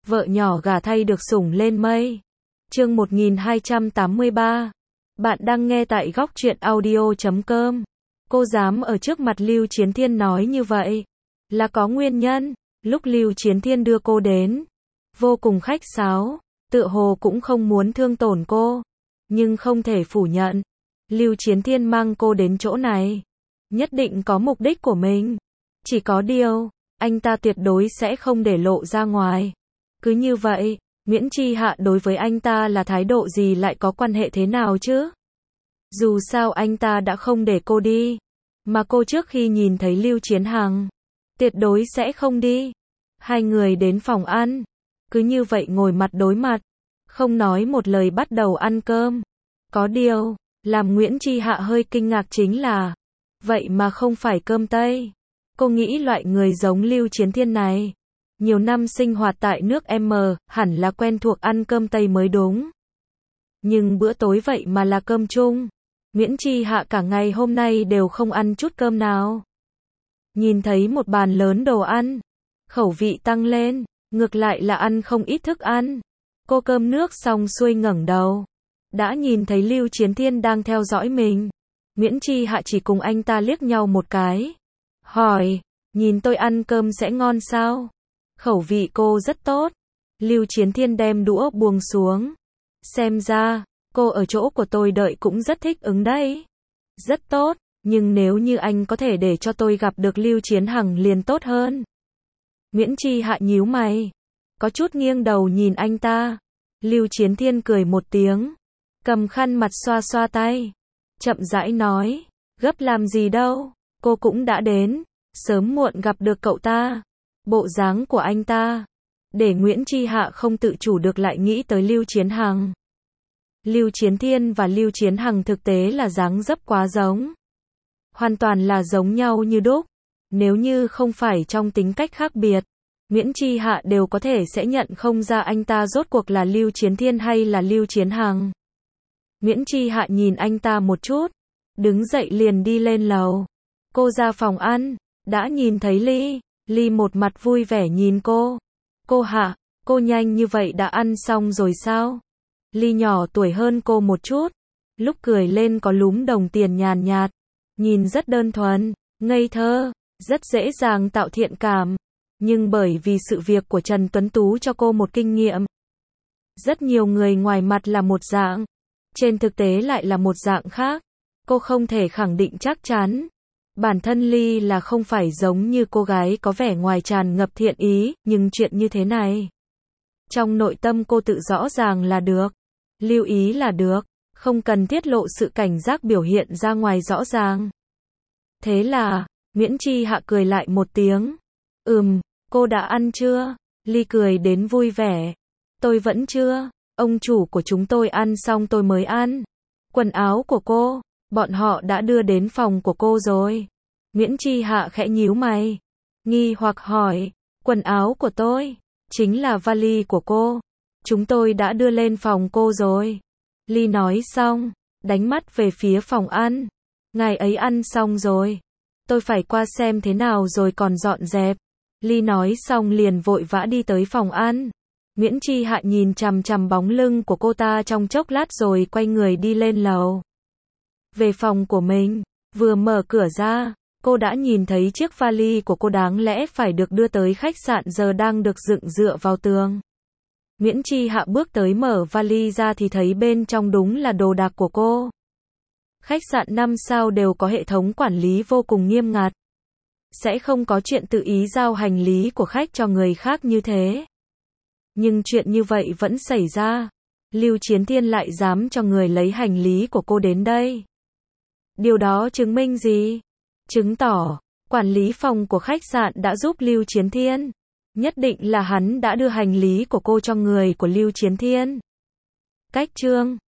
vợ nhỏ gả thay được sủng lên mây. Chương 1283. Bạn đang nghe tại góc truyện audio.com. Cô dám ở trước mặt Lưu Chiến Thiên nói như vậy, là có nguyên nhân. Lúc Lưu Chiến Thiên đưa cô đến, vô cùng khách sáo, tựa hồ cũng không muốn thương tổn cô. Nhưng không thể phủ nhận, Lưu Chiến Thiên mang cô đến chỗ này, nhất định có mục đích của mình. Chỉ có điều, anh ta tuyệt đối sẽ không để lộ ra ngoài. Cứ như vậy, Nguyễn Chi Hạ đối với anh ta là thái độ gì, lại có quan hệ thế nào chứ? Dù sao anh ta đã không để cô đi, mà cô trước khi nhìn thấy Lưu Chiến Hằng, tuyệt đối sẽ không đi. Hai người đến phòng ăn, cứ như vậy ngồi mặt đối mặt, không nói một lời bắt đầu ăn cơm. Có điều, làm Nguyễn Chi Hạ hơi kinh ngạc chính là, vậy mà không phải cơm Tây. Cô nghĩ loại người giống Lưu Chiến Thiên này, nhiều năm sinh hoạt tại nước M, hẳn là quen thuộc ăn cơm Tây mới đúng. Nhưng bữa tối vậy mà là cơm Trung. Nguyễn Chi Hạ cả ngày hôm nay đều không ăn chút cơm nào. Nhìn thấy một bàn lớn đồ ăn, khẩu vị tăng lên, ngược lại là ăn không ít thức ăn. Cô cơm nước xong xuôi ngẩng đầu, đã nhìn thấy Lưu Chiến Thiên đang theo dõi mình. Nguyễn Chi Hạ chỉ cùng anh ta liếc nhau một cái, hỏi, nhìn tôi ăn cơm sẽ ngon sao? Khẩu vị cô rất tốt. Lưu Chiến Thiên đem đũa buông xuống. Xem ra, cô ở chỗ của tôi đợi cũng rất thích ứng đấy. Rất tốt, nhưng nếu như anh có thể để cho tôi gặp được Lưu Chiến Hằng liền tốt hơn. Nguyễn Chi Hạ nhíu mày, có chút nghiêng đầu nhìn anh ta. Lưu Chiến Thiên cười một tiếng, cầm khăn mặt xoa xoa tay, chậm rãi nói, gấp làm gì đâu, cô cũng đã đến, sớm muộn gặp được cậu ta. Bộ dáng của anh ta, để Nguyễn Chi Hạ không tự chủ được lại nghĩ tới Lưu Chiến Hằng. Lưu Chiến Thiên và Lưu Chiến Hằng thực tế là dáng dấp quá giống. Hoàn toàn là giống nhau như đúc. Nếu như không phải trong tính cách khác biệt, Nguyễn Chi Hạ đều có thể sẽ nhận không ra anh ta rốt cuộc là Lưu Chiến Thiên hay là Lưu Chiến Hằng. Nguyễn Chi Hạ nhìn anh ta một chút, đứng dậy liền đi lên lầu. Cô ra phòng ăn, đã nhìn thấy Ly một mặt vui vẻ nhìn cô. Cô Hạ, cô nhanh như vậy đã ăn xong rồi sao? Ly nhỏ tuổi hơn cô một chút, lúc cười lên có lúm đồng tiền nhàn nhạt, nhìn rất đơn thuần, ngây thơ, rất dễ dàng tạo thiện cảm. Nhưng bởi vì sự việc của Trần Tuấn Tú cho cô một kinh nghiệm. Rất nhiều người ngoài mặt là một dạng, trên thực tế lại là một dạng khác. Cô không thể khẳng định chắc chắn. Bản thân Ly là không phải giống như cô gái có vẻ ngoài tràn ngập thiện ý, nhưng chuyện như thế này, trong nội tâm cô tự rõ ràng là được. Lưu ý là được, không cần tiết lộ sự cảnh giác biểu hiện ra ngoài rõ ràng. Thế là, Nguyễn Chi Hạ cười lại một tiếng. Cô đã ăn chưa? Ly cười đến vui vẻ. Tôi vẫn chưa, ông chủ của chúng tôi ăn xong tôi mới ăn. Quần áo của cô, bọn họ đã đưa đến phòng của cô rồi. Nguyễn Chi Hạ khẽ nhíu mày, nghi hoặc hỏi, quần áo của tôi, chính là vali của cô. Chúng tôi đã đưa lên phòng cô rồi. Ly nói xong, đánh mắt về phía phòng ăn. Ngài ấy ăn xong rồi. Tôi phải qua xem thế nào rồi còn dọn dẹp. Ly nói xong liền vội vã đi tới phòng ăn. Nguyễn Chi Hạ nhìn chằm chằm bóng lưng của cô ta trong chốc lát rồi quay người đi lên lầu. Về phòng của mình, vừa mở cửa ra, cô đã nhìn thấy chiếc vali của cô đáng lẽ phải được đưa tới khách sạn giờ đang được dựng dựa vào tường. Nguyễn Chi Hạ bước tới mở vali ra thì thấy bên trong đúng là đồ đạc của cô. Khách sạn 5 sao đều có hệ thống quản lý vô cùng nghiêm ngặt. Sẽ không có chuyện tự ý giao hành lý của khách cho người khác như thế. Nhưng chuyện như vậy vẫn xảy ra. Lưu Chiến Thiên lại dám cho người lấy hành lý của cô đến đây. Điều đó chứng minh gì? Chứng tỏ, quản lý phòng của khách sạn đã giúp Lưu Chiến Thiên. Nhất định là hắn đã đưa hành lý của cô cho người của Lưu Chiến Thiên. Cách chương